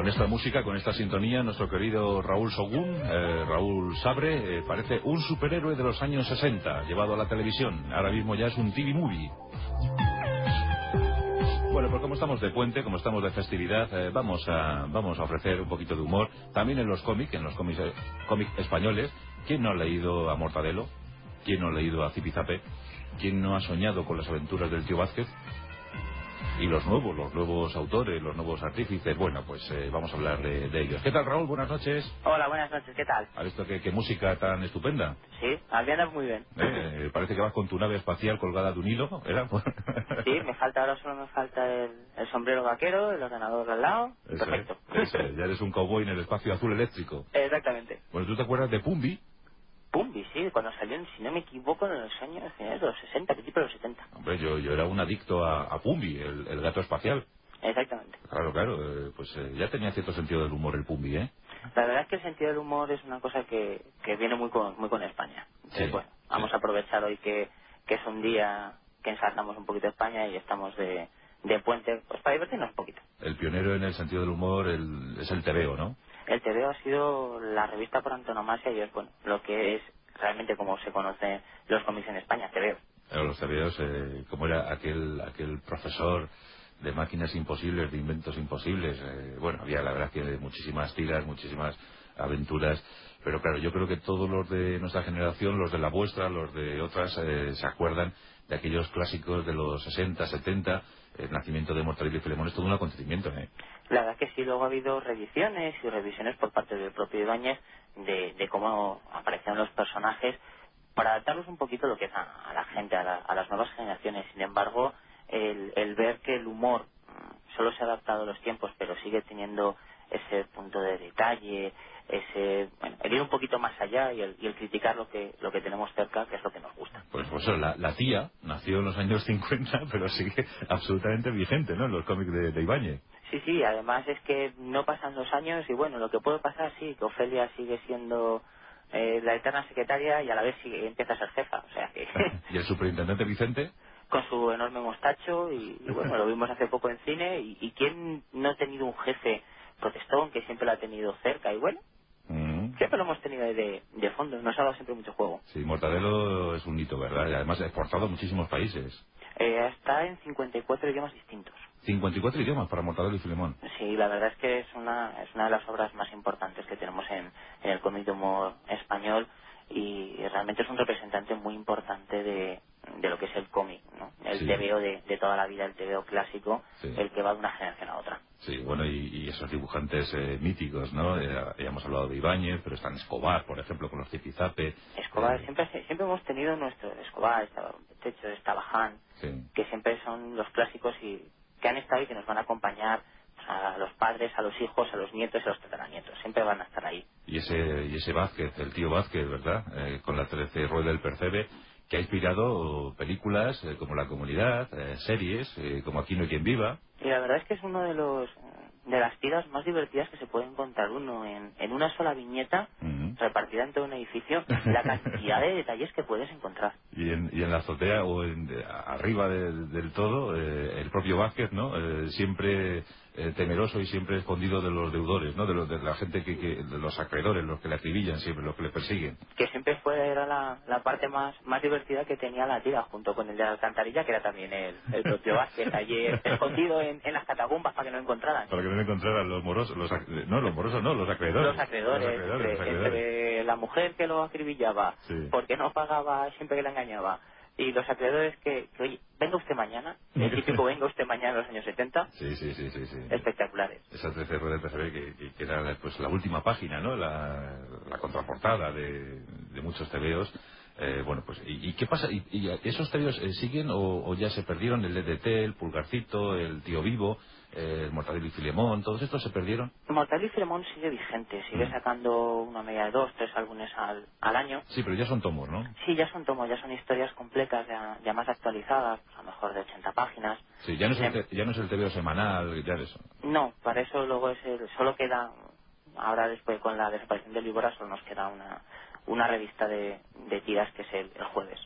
Con esta música, con esta sintonía, nuestro querido Raúl Sogún, Raúl Sabre, parece un superhéroe de los años 60, llevado a la televisión. Ahora mismo ya es un TV movie. Bueno, pues como estamos de puente, como estamos de festividad, vamos a ofrecer un poquito de humor también en los cómics españoles. ¿Quién no ha leído a Mortadelo? ¿Quién no ha leído a Zipizape? ¿Quién no ha soñado con las aventuras del tío Vázquez? Y los nuevos autores, los nuevos artífices, bueno, pues vamos a hablar de ellos. ¿Qué tal, Raúl? Buenas noches. Hola, buenas noches, ¿qué tal? ¿Has visto qué música tan estupenda? Sí, andas muy bien. Parece que vas con tu nave espacial colgada de un hilo, ¿era? Sí, ahora solo me falta el sombrero vaquero, el ordenador al lado, perfecto. Eso, ya eres un cowboy en el espacio azul eléctrico. Exactamente. Bueno, ¿tú te acuerdas de Pumbi? Pumbi, sí, cuando salió, si no me equivoco, en los años finales de los 60, principios de los 70. Hombre, yo era un adicto a Pumbi, el gato espacial. Exactamente. Claro, pues ya tenía cierto sentido del humor el Pumbi, ¿eh? La verdad es que el sentido del humor es una cosa que viene muy con España. Entonces, Sí, bueno, vamos a aprovechar hoy que es un día que ensartamos un poquito España y estamos de puente, pues para divertirnos un poquito. El pionero en el sentido del humor es el TVO, ¿no? El TVO ha sido la revista por antonomasia y es, bueno, lo que es realmente como se conocen los cómics en España, TVO. Los TVOs, como era aquel profesor de máquinas imposibles, de inventos imposibles, bueno, había la verdad que muchísimas tiras, muchísimas aventuras, pero claro, yo creo que todos los de nuestra generación, los de la vuestra, los de otras, se acuerdan de aquellos clásicos de los 60, 70, el nacimiento de Mortadelo y Filemón es todo un acontecimiento, ¿eh? La verdad que sí, luego ha habido reediciones y revisiones por parte del propio Ibáñez de cómo aparecían los personajes para adaptarlos un poquito a lo que es a la gente, a las nuevas generaciones. Sin embargo, el ver que el humor solo se ha adaptado a los tiempos, pero sigue teniendo ese punto de detalle, el ir un poquito más allá y el criticar lo que tenemos cerca, que es lo que nos gusta. Pues la tía nació en los años 50, pero sigue absolutamente vigente, ¿no? En los cómics de Ibáñez. Sí, además es que no pasan los años y bueno, lo que puede pasar sí, que Ofelia sigue siendo la eterna secretaria y a la vez empieza a ser jefa, o sea que... ¿Y el superintendente Vicente? Con su enorme mostacho y bueno, lo vimos hace poco en cine y quién no ha tenido un jefe protestón que siempre lo ha tenido cerca y bueno, siempre lo hemos tenido de fondo, nos ha dado siempre mucho juego. Sí, Mortadelo es un hito, ¿verdad? Y además exportado a muchísimos países. Está en 54 idiomas distintos. 54 idiomas para Mortadelo y Filemón. Sí, la verdad es que es una de las obras más importantes que tenemos en el cómic de humor español y realmente es un representante muy importante de lo que es el cómic, ¿no? El Sí. TVO de toda la vida, el TVO clásico, Sí. el que va de una generación a otra. Sí, bueno, y esos dibujantes míticos, ¿no? Ya hemos hablado de Ibáñez, pero están Escobar, por ejemplo, con los Zipizape. Escobar, siempre hemos tenido nuestro Escobar, estaba Techo, estaba Han, Sí. que siempre son los clásicos y que han estado y que nos van a acompañar a los padres, a los hijos, a los nietos y a los tataranietos. Siempre van a estar ahí. Y ese Vázquez, el tío Vázquez, ¿verdad? Con la 13 Rueda del Percebe, que ha inspirado películas como La Comunidad, series como Aquí no hay quien viva. Y la verdad es que es uno de las tiras más divertidas que se puede encontrar uno en una sola viñeta repartida en todo un edificio, la cantidad de detalles que puedes encontrar. Y en la azotea o arriba del todo, el propio Vázquez, ¿no? Siempre temeroso y siempre escondido de los deudores, ¿no? De la gente de los acreedores, los que le acribillan siempre, los que le persiguen. Que siempre era la parte más divertida que tenía la tira, junto con el de la alcantarilla, que era también el propio Vázquez, allí escondido en las catacumbas para que no lo encontraran. Para que no le encontraran los morosos, los acreedores. Los acreedores, entre la mujer que lo acribillaba, Sí. porque no pagaba siempre que la engañaba, y los acreedores que oye, venga usted mañana, el típico venga usted mañana en los años 70, Sí. espectaculares. Esa 13 rueda de PCB que era pues la última página, ¿no? La contraportada de muchos tebeos. Bueno, pues, ¿y qué pasa? ¿Y esos tebeos siguen o ya se perdieron? El DDT, el Pulgarcito, el Tío Vivo, el Mortadelo y Filemón, ¿todos estos se perdieron? Mortadelo y Filemón sigue vigente, sigue sacando una media de 2, 3 álbumes al año. Sí, pero ya son tomos, ¿no? Sí, ya son tomos, ya son historias completas, ya más actualizadas, pues a lo mejor de 80 páginas. Sí, ya no es el tebeo semanal, ya de eso. No, para eso luego solo queda, ahora después con la desaparición del Víbora solo nos queda una revista de tiras que es el jueves.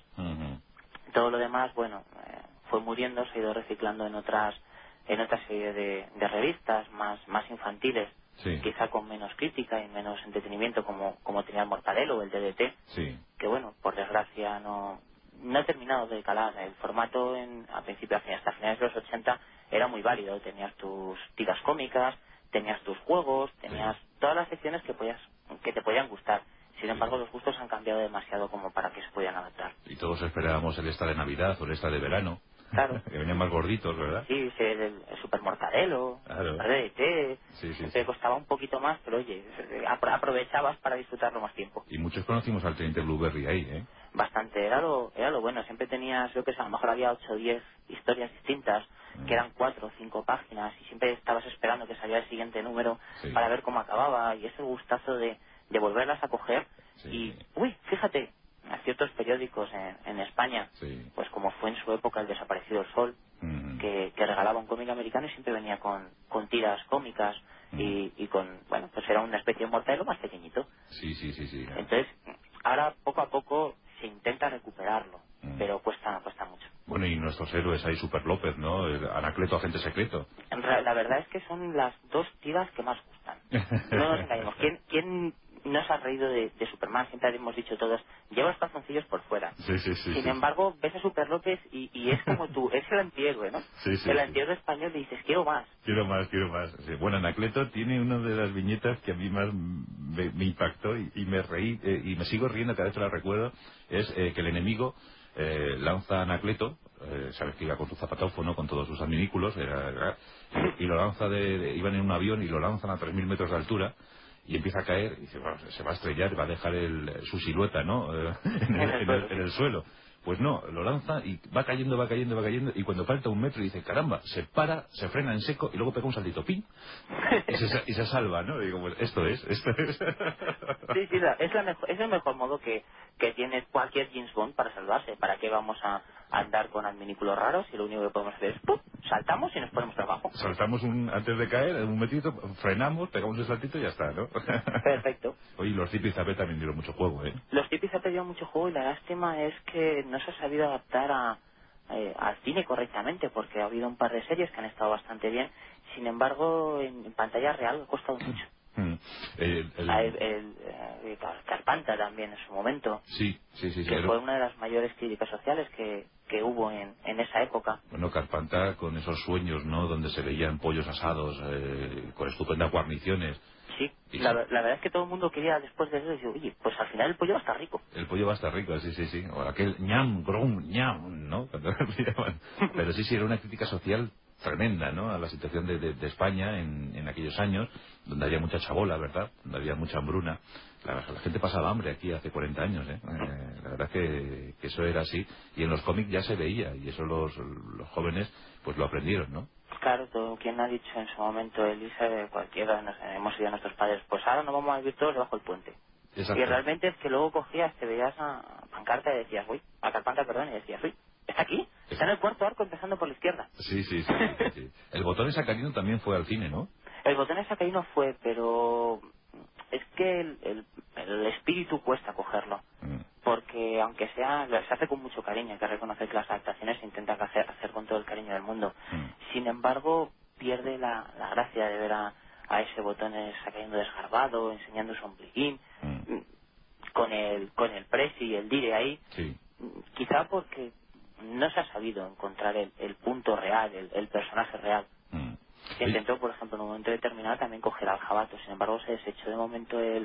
Todo lo demás, bueno, fue muriendo, se ha ido reciclando en otra serie de revistas más infantiles, Sí. quizá con menos crítica y menos entretenimiento como tenía el Mortadelo o el DDT, Sí. que bueno, por desgracia no ha terminado de calar. El formato a principio, hasta finales de los 80 era muy válido. Tenías tus tiras cómicas, tenías tus juegos, tenías todas las secciones que te podían gustar. Sin embargo, los gustos han cambiado demasiado como para que se pudieran adaptar. Y todos esperábamos el esta de Navidad o el esta de verano. Claro. Que venían más gorditos, ¿verdad? Sí, el Super Mortadelo, Claro. el DDT, Sí, sí, te sí. costaba un poquito más, pero oye, aprovechabas para disfrutarlo más tiempo. Y muchos conocimos al Teniente Blueberry ahí, ¿eh? Bastante, era lo bueno. Siempre tenías, yo que sé, a lo mejor había 8 o 10 historias distintas, que eran 4 o 5 páginas, y siempre estabas esperando que saliera el siguiente número Sí. para ver cómo acababa, y ese gustazo de volverlas a coger. Sí. Y, uy, fíjate, a ciertos periódicos en España, Sí. pues como fue en su época el Desaparecido el Sol, que regalaba un cómic americano y siempre venía con tiras cómicas y con, bueno, pues era una especie de Mortadelo más pequeñito. Sí, sí, sí, sí. Entonces, ahora poco a poco se intenta recuperarlo, pero cuesta mucho. Bueno, y nuestros héroes ahí, Super López, ¿no? El Anacleto, agente secreto. La verdad es que son las dos tiras que más gustan. No nos engañemos. ¿Quién no se ha reído de Superman? Siempre hemos dicho todos, lleva los calzoncillos por fuera. Sí, sí, sí. Sin Sí. embargo, ves a Super López y es como tú, es el antihéroe, ¿no? Sí, sí, El sí. antihéroe español, y dices, quiero más. Quiero más, quiero más. Sí. Bueno, Anacleto tiene una de las viñetas que a mí más me impactó y me reí y me sigo riendo cada vez que la recuerdo. Es que el enemigo lanza a Anacleto, sabes que iba con su zapatófono, con todos sus adminículos, y lo lanza iban en un avión y lo lanzan a 3.000 metros de altura. Y empieza a caer, y dice, bueno, se va a estrellar, va a dejar su silueta, ¿no? En el suelo. Pues no, lo lanza y va cayendo, va cayendo, va cayendo, y cuando falta 1 metro dice, caramba, se para, se frena en seco y luego pega un saltito, ¡pin! Y se salva, ¿no? Y digo, pues esto es. Sí, es el mejor modo que tiene cualquier James Bond para salvarse. ¿Para qué vamos a andar con adminículos raros y lo único que podemos hacer es ¡pum!, saltamos y nos ponemos trabajo? Saltamos antes de caer, un metrito, frenamos, pegamos el saltito y ya está, ¿no? Perfecto. Oye, los Zipi-Zape también dieron mucho juego, ¿eh? Los tipis ha pedido mucho juego y la lástima es que no se ha sabido adaptar al cine correctamente, porque ha habido un par de series que han estado bastante bien. Sin embargo, en pantalla real ha costado mucho. Carpanta también en su momento, Sí, sí, sí, sí. que fue una de las mayores críticas sociales que hubo en esa época. Bueno, Carpanta con esos sueños, ¿no? Donde se veían pollos asados con estupendas guarniciones. Sí, Y la verdad es que todo el mundo quería después de eso decir, oye, pues al final el pollo va a estar rico. el pollo va a estar rico, sí, sí, sí. O aquel ñam, grum, ñam, ¿no? Cuando decían. Pero sí, sí, era una crítica social tremenda, ¿no? A la situación de España en aquellos años, donde había mucha chabola, ¿verdad? Donde había mucha hambruna. La gente pasaba hambre aquí hace 40 años, ¿eh? La verdad que eso era así. Y en los cómics ya se veía, y eso los jóvenes pues lo aprendieron, ¿no? Claro, todo quien ha dicho en su momento, Elisa, cualquiera, hemos oído a nuestros padres, pues ahora nos vamos a vivir todos debajo del puente. Exacto. Y realmente es que luego cogías, te veías a Pancarta y decías, uy, a Carpanta, perdón, y decías, uy, está aquí, está en el cuarto arco empezando por la izquierda. Sí, sí, sí, sí, sí. El botón de sacarino también fue al cine, ¿no? El botón de sacarino fue, pero es que el espíritu cuesta cogerlo. Porque aunque sea, se hace con mucho cariño, hay que reconocer que las adaptaciones se intentan hacer con todo el cariño del mundo. Sin embargo, pierde la gracia de ver a ese botón sacando desgarbado, enseñando su ombliguín, con el presi y el dire ahí. Sí. Quizá porque no se ha sabido encontrar el punto real, el personaje real. Se intentó, por ejemplo, en un momento determinado también coger al jabato, sin embargo se desechó de momento el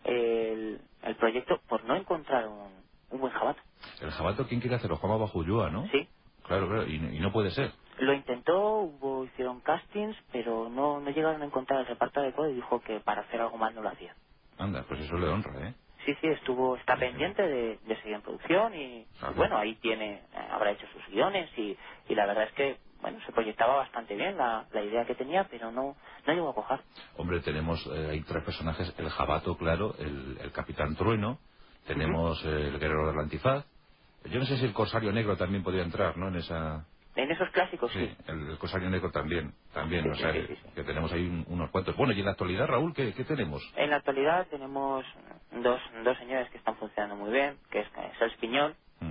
proyecto por no encontrar un buen jabato. El jabato, ¿quién quiere hacerlo? Juanma Bajulloa, ¿no? Sí. Claro, claro, y no puede ser. Lo intentó, hicieron castings, pero no llegaron a encontrar el reparto adecuado y dijo que para hacer algo más no lo hacía. Anda, pues eso le honra, ¿eh? Sí, está pendiente de seguir en producción y bueno, ahí habrá hecho sus guiones y la verdad es que, bueno, se proyectaba bastante bien la idea que tenía, pero no llegó a coger. Hombre, tenemos hay 3 personajes, el jabato, claro, el Capitán Trueno, tenemos el Guerrero del Antifaz. Yo no sé si el Corsario Negro también podría entrar, ¿no? En esos clásicos, sí. El Corsario Negro también, Sí, o sea, sí. que tenemos ahí unos cuantos. Bueno, y en la actualidad, Raúl, ¿qué tenemos? En la actualidad tenemos dos señores que están funcionando muy bien, que es Sels Piñol,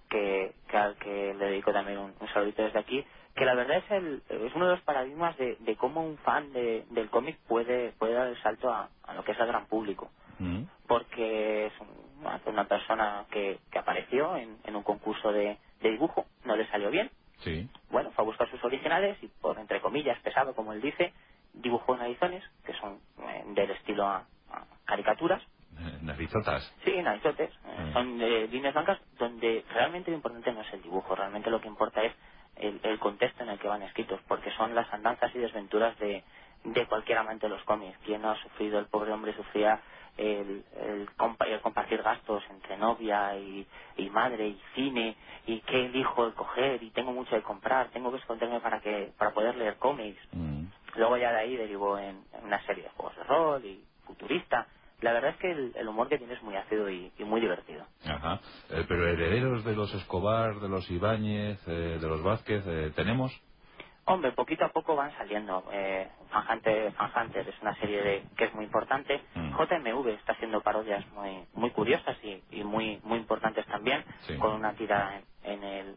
al que le dedico también un saludito desde aquí, que la verdad es uno de los paradigmas de cómo un fan del cómic puede dar el salto a lo que es el gran público. Porque es una persona que apareció en un concurso de dibujo, no le salió bien. Sí. Bueno, fue a buscar sus originales y, por entre comillas, pesado, como él dice, dibujó narizones, que son del estilo a caricaturas. Narizotas. Sí, narizotes. Son líneas blancas donde realmente lo importante no es el dibujo, realmente lo que importa es el contexto en el que van escritos, porque son las andanzas y desventuras de cualquier amante de los cómics. Quien no ha sufrido, el pobre hombre sufría el compartir gastos entre novia y madre y cine, y qué elijo el coger, y tengo mucho de comprar, tengo que esconderme para poder leer cómics. Luego ya de ahí derivó en una serie de juegos de rol y futurista. La verdad es que el humor que tiene es muy ácido y muy divertido. Ajá. Pero herederos de los Escobar, de los Ibáñez, de los Vázquez, ¿tenemos? Hombre, poquito a poco van saliendo. Fan Hunter es una serie que es muy importante. JMV está haciendo parodias muy curiosas y muy importantes también, sí, con una tira en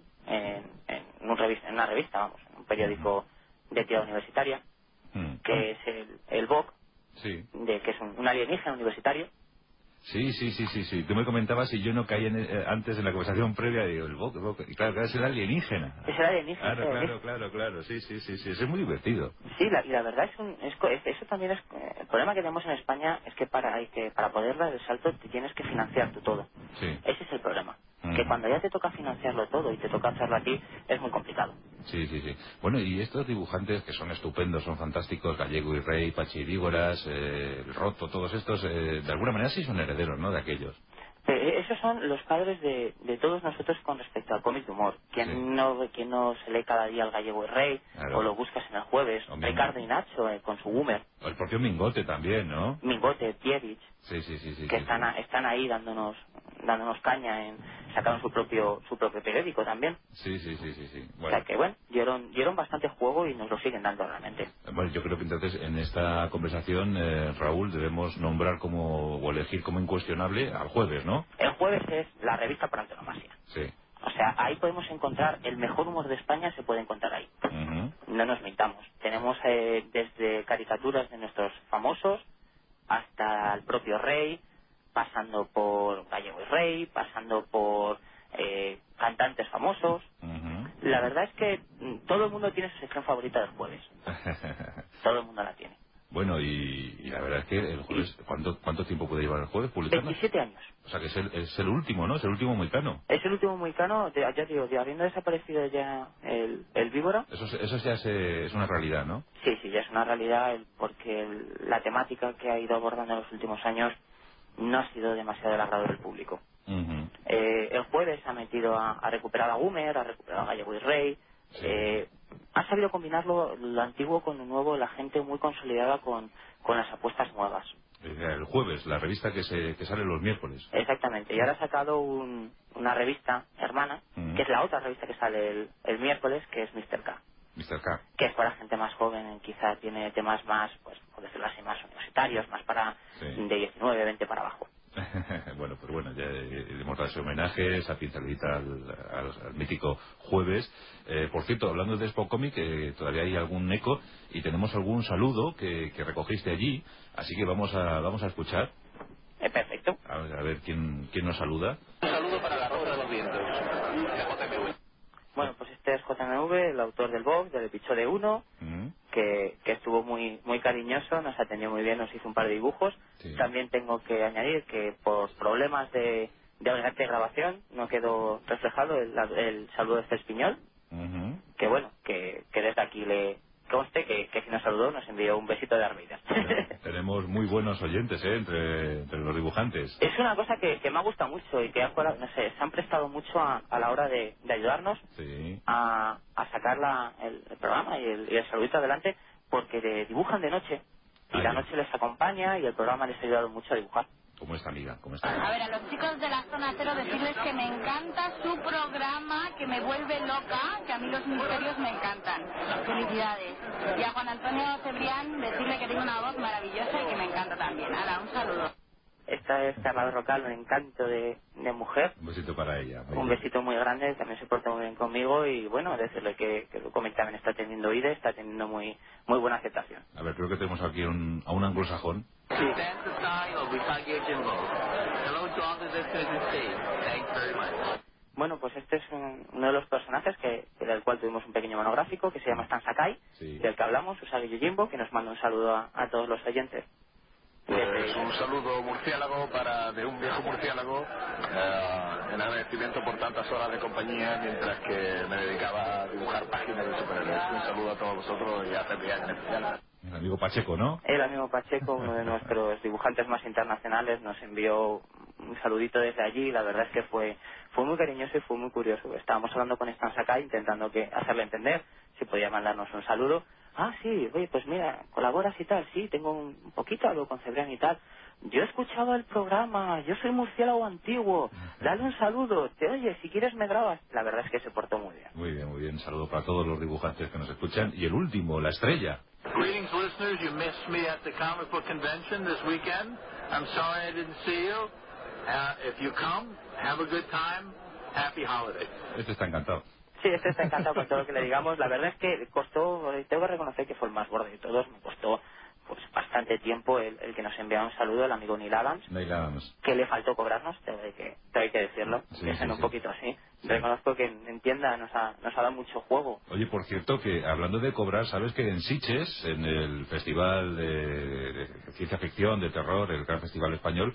una revista, vamos, en un periódico de tira universitaria, que es el VOG, sí, que es un alienígena universitario. Sí. Tú me comentabas y yo no caí antes en la conversación previa. Digo, el VOG, y claro, es el alienígena. Es el alienígena. Claro. Sí. Es muy divertido. Sí, y la verdad eso también es... El problema que tenemos en España es que para poder dar el salto te tienes que financiar tú todo. Sí. Ese es el problema. Que cuando ya te toca financiarlo todo y te toca hacerlo a ti, es muy complicado. Sí. Bueno, y estos dibujantes que son estupendos, son fantásticos, Gallego y Rey, Pachi Dígoras, el Roto, todos estos, de alguna manera sí son herederos, ¿no?, de aquellos. Esos son los padres de todos nosotros con respecto al cómic de humor. Quien no se lee cada día al Gallego y Rey, claro, o lo buscas en el jueves, Ricardo y Nacho con su Boomer. O el propio Mingote también, ¿no? Mingote, Pierich, que están ahí dándonos caña, sacaron su propio periódico también. Sí. Bueno. O sea que bueno, dieron bastante juego y nos lo siguen dando realmente. Bueno, yo creo que entonces en esta conversación, Raúl, debemos nombrar o elegir como incuestionable al Jueves, ¿no? El Jueves es la revista por antonomasia. Sí. O sea, ahí podemos encontrar el mejor humor de España, se puede encontrar ahí. No nos mintamos. Tenemos desde caricaturas de nuestros famosos hasta el propio Rey, pasando por Gallego y Rey, pasando por cantantes famosos. La verdad es que todo el mundo tiene su sección favorita del Jueves. Todo el mundo la tiene. Bueno, y la verdad es que el Jueves, ¿cuánto tiempo puede llevar el Jueves publicando? 27 años. O sea que es el último, ¿no? Es el último mohicano. Es el último mohicano, ya digo, habiendo desaparecido ya el víbora. Eso ya es una realidad, ¿no? Sí, ya es una realidad, porque la temática que ha ido abordando en los últimos años no ha sido demasiado del agrado del público. El Jueves ha metido a recuperar a Boomer, ha recuperado a Gallego y Rey. Sí. Ha sabido combinar lo antiguo con lo nuevo, la gente muy consolidada con las apuestas nuevas. El Jueves, la revista que sale los miércoles. Exactamente, y ahora ha sacado una revista hermana, que es la otra revista que sale el miércoles, que es Mr. K. Mr. K. Que es para gente más joven, quizá tiene temas más, pues, por decirlo así, más universitarios, más para de 19, 20 para abajo. Bueno, pues bueno, ya hemos dado ese homenaje, esa pinceladita al mítico Jueves. Por cierto, hablando de Expo Comic, todavía hay algún eco y tenemos algún saludo que recogiste allí, así que vamos a escuchar. Perfecto. A ver quién nos saluda. Un saludo para la Rosa de los Vientos, de JMV. Bueno, pues este es JMV, el autor del blog, del episodio 1, que estuvo muy cariñoso, nos atendió muy bien, nos hizo un par de dibujos. Sí. También tengo que añadir que por problemas de grabación no quedó reflejado el saludo de Cespiñol, que bueno, que desde aquí le conste que si nos saludó nos envió un besito de Armida. Tenemos muy buenos oyentes entre los dibujantes. Es una cosa que me ha gustado mucho y que se han prestado mucho a la hora de ayudarnos, sí, a sacar el programa y el saludito adelante, porque dibujan de noche y la noche les acompaña y el programa les ha ayudado mucho a dibujar. ¿Cómo está, amiga? A ver, a los chicos de la zona cero decirles que me encanta su programa, que me vuelve loca, que a mí los misterios me encantan. Felicidades. Y a Juan Antonio Cebrián decirle que tiene una voz maravillosa y que me encanta también. Hala, un saludo. Esta es Carla Berrocal, un encanto de mujer. Un besito para ella. Un besito muy grande, también se porta muy bien conmigo y bueno, decirle que el cómic también está teniendo oído, está teniendo muy buena aceptación. A ver, creo que tenemos aquí a un anglosajón. Sí. Bueno, pues este es uno de los personajes del cual tuvimos un pequeño monográfico que se llama Stan Sakai, Sí. del que hablamos, Usagi Yojimbo, que nos manda un saludo a todos los oyentes. Pues un saludo murciélago de un viejo murciélago en agradecimiento por tantas horas de compañía mientras que me dedicaba a dibujar páginas de superhéroes. Un saludo a todos vosotros y a Celia en especial. El amigo Pacheco, ¿no? El amigo Pacheco, uno de nuestros dibujantes más internacionales, nos envió un saludito desde allí. La verdad es que fue muy cariñoso y fue muy curioso. Estábamos hablando con Stan Sakai, intentando hacerle entender si podía mandarnos un saludo. Ah, sí, oye, pues mira, colaboras y tal. Sí, tengo un poquito, hablo con Cebrián y tal. Yo escuchaba el programa, yo soy murciélago antiguo, dale un saludo, oye, si quieres me grabas. La verdad es que se portó muy bien. Muy bien, muy bien. Saludo para todos los dibujantes que nos escuchan. Y el último, la estrella. Greetings, listeners. You missed me at the comic book convention this weekend. I'm sorry I didn't see you. If you come, have a good time. Happy holiday. Este está encantado. Sí, este está encantado con todo lo que le digamos. La verdad es que costó, tengo que reconocer que fue el más gordo de todos. Me costó pues bastante tiempo el que nos enviara un saludo, el amigo Neil Adams. Neil Adams. Que le faltó cobrarnos, tengo que decirlo. Sí, que sí, un sí. poquito así. Sí. Reconozco que en tienda nos ha dado mucho juego. Oye, por cierto, que hablando de cobrar, ¿sabes que en Sitges, en el Festival de Ciencia Ficción, de Terror, el Gran Festival Español,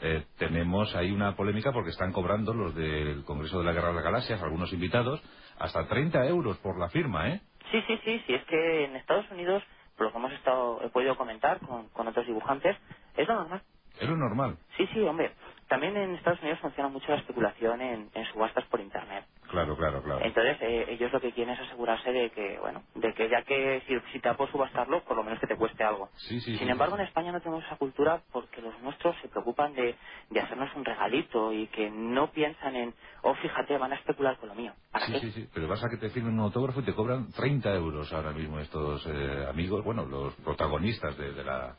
tenemos ahí una polémica porque están cobrando los del Congreso de la Guerra de las Galaxias, algunos invitados, hasta 30 euros por la firma, ¿eh? Sí, es que en Estados Unidos, por lo que he podido comentar con otros dibujantes, es lo normal. Es lo normal. Sí, hombre. También en Estados Unidos funciona mucho la especulación en subastas por Internet. Claro. Entonces, ellos lo que quieren es asegurarse de que ya que si te da por subastarlo, por lo menos que te cueste algo. Sí, Sin embargo, en España no tenemos esa cultura porque los nuestros se preocupan de hacernos un regalito y que no piensan en, fíjate, van a especular con lo mío. ¿Para qué? Sí, pero vas a que te firmen un autógrafo y te cobran 30 euros ahora mismo estos amigos, bueno, los protagonistas de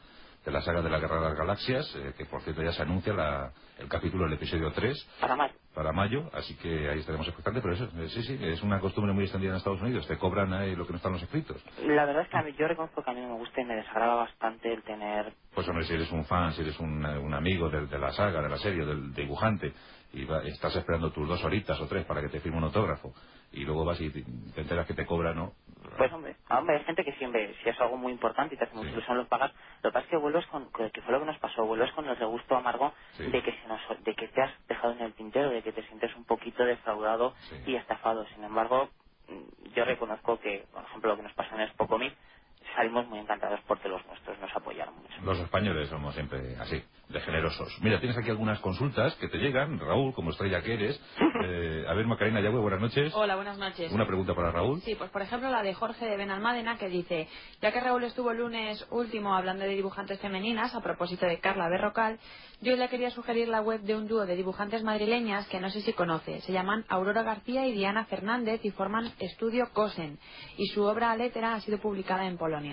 la saga de la Guerra de las Galaxias, que por cierto ya se anuncia el capítulo del episodio 3 para mayo, así que ahí estaremos expectantes, pero eso, sí, es una costumbre muy extendida en Estados Unidos, te cobran lo que no están los escritos. La verdad es que yo reconozco que a mí no me gusta y me desagrada bastante el tener... Pues hombre, si eres un fan, si eres un amigo de la saga, de la serie, del dibujante, y estás esperando tus 2 horitas o 3 para que te firme un autógrafo, y luego vas y te enteras que te cobran, ¿no? Pues hombre, hay gente que siempre, si es algo muy importante y te hace mucha ilusión, los pagas. Lo que pasa es que vuelves que fue lo que nos pasó, vuelves con el regusto amargo de que te has dejado en el tintero, de que te sientes un poquito defraudado y estafado. Sin embargo, yo reconozco que, por ejemplo, lo que nos pasó en Spocomic, salimos muy encantados porque los nuestros nos apoyaron mucho. Los españoles somos siempre así, de generosos. Mira, tienes aquí algunas consultas que te llegan, Raúl, como estrella que eres. A ver, Macarena Yagüe, buenas noches. Hola, buenas noches. Una pregunta para Raúl. Sí, pues por ejemplo la de Jorge de Benalmádena, que dice: ya que Raúl estuvo el lunes último hablando de dibujantes femeninas, a propósito de Carla Berrocal, yo le quería sugerir la web de un dúo de dibujantes madrileñas que no sé si conoce. Se llaman Aurora García y Diana Fernández y forman Estudio Cosen. Y su obra Alétera ha sido publicada en Polonia.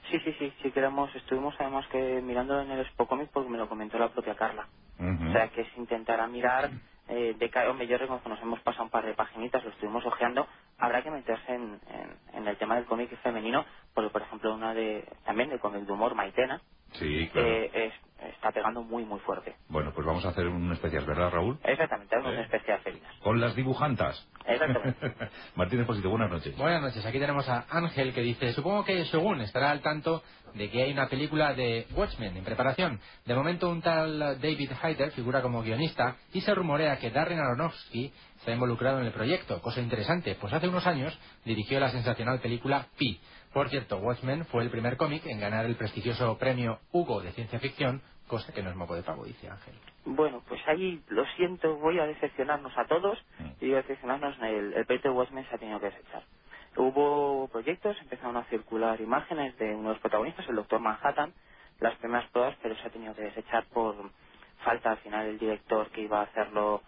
Sí, queremos, estuvimos además que mirando en el Spocomic porque me lo comentó la propia Carla. O sea, que es intentar mirar, hombre, yo reconozco que nos hemos pasado un par de paginitas, lo estuvimos ojeando, habrá que meterse en el tema del cómic femenino, porque por ejemplo también del cómic de humor, Maitena, sí, claro. está pegando muy fuerte. Bueno, pues vamos a hacer un especial, ¿verdad, Raúl? Exactamente, un especial felinas. Con las dibujantas. Exactamente. Martín Espósito, buenas noches. Buenas noches, aquí tenemos a Ángel que dice: supongo que Shogun estará al tanto de que hay una película de Watchmen en preparación. De momento un tal David Hayter figura como guionista y se rumorea que Darren Aronofsky se ha involucrado en el proyecto, cosa interesante, pues hace unos años dirigió la sensacional película Pi. Por cierto, Watchmen fue el primer cómic en ganar el prestigioso premio Hugo de ciencia ficción, cosa que no es moco de pavo, dice Ángel. Bueno, pues ahí, lo siento, voy a decepcionarnos a todos y a decepcionarnos, el proyecto de Watchmen se ha tenido que desechar. Hubo proyectos, empezaron a circular imágenes de uno de los protagonistas, el Doctor Manhattan, las primeras pruebas, pero se ha tenido que desechar por falta. Al final el director que iba a hacerlo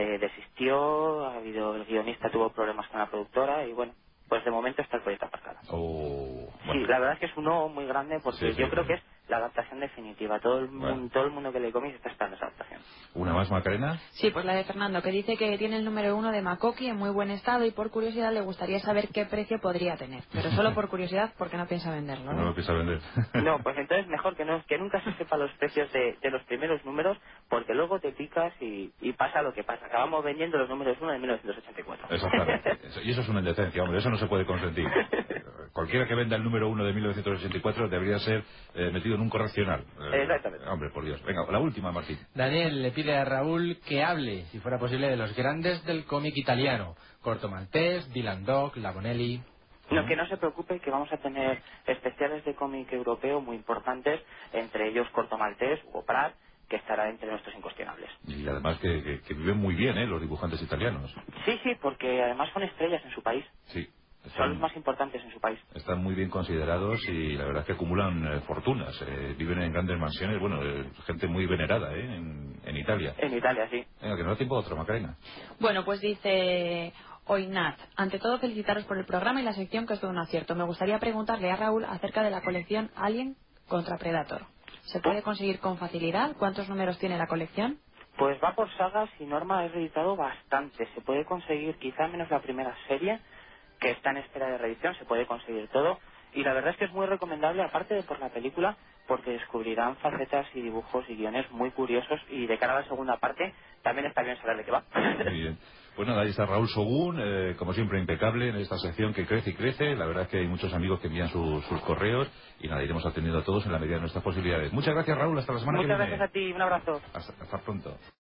desistió, el guionista tuvo problemas con la productora y bueno, pues de momento está el proyecto aparcado. Bueno. Sí, la verdad es que es un no muy grande porque yo creo que es la adaptación definitiva. Todo el mundo que lee cómics está esperando esa adaptación. ¿Una más, Macarena? Sí, pues la de Fernando, que dice que tiene el número 1 de Makoki en muy buen estado y por curiosidad le gustaría saber qué precio podría tener. Pero solo por curiosidad, porque no piensa venderlo. No lo piensa vender. No, pues entonces mejor que nunca se sepa los precios de los primeros números, porque luego te picas y pasa lo que pasa. Acabamos vendiendo los números 1 de 1984. Exactamente. Y eso es una indecencia, hombre, eso no se puede consentir. Cualquiera que venda el número 1 de 1984 debería ser metido en un correccional. Exactamente. Hombre, por Dios. Venga, la última, Martín. Daniel le pide a Raúl que hable, si fuera posible, de los grandes del cómic italiano. Corto Maltés, Dylan Dog, La Bonelli. No, que no se preocupe, que vamos a tener especiales de cómic europeo muy importantes, entre ellos Corto Maltés o Prat, que estará entre nuestros incuestionables. Y además que viven muy bien, los dibujantes italianos. Sí, porque además son estrellas en su país. Sí. Son los más importantes en su país. Están muy bien considerados y la verdad es que acumulan fortunas. Viven en grandes mansiones, bueno, gente muy venerada en Italia. En Italia, sí. Venga, que no da tiempo a otro, Macarena. Bueno, pues dice Oinat, ante todo felicitaros por el programa y la sección, que es todo un acierto. Me gustaría preguntarle a Raúl acerca de la colección Alien contra Predator. ¿Se puede conseguir con facilidad? ¿Cuántos números tiene la colección? Pues va por sagas y Norma ha reeditado bastante. Se puede conseguir quizá menos la primera serie, que está en espera de reedición, se puede conseguir todo. Y la verdad es que es muy recomendable, aparte de por la película, porque descubrirán facetas y dibujos y guiones muy curiosos, y de cara a la segunda parte también está bien saber de qué va. Muy bien. Pues nada, ahí está Raúl Sogún, como siempre impecable en esta sección que crece y crece. La verdad es que hay muchos amigos que envían sus correos y nada, iremos atendiendo a todos en la medida de nuestras posibilidades. Muchas gracias, Raúl, hasta la semana que viene. Muchas gracias a ti, un abrazo. Hasta pronto.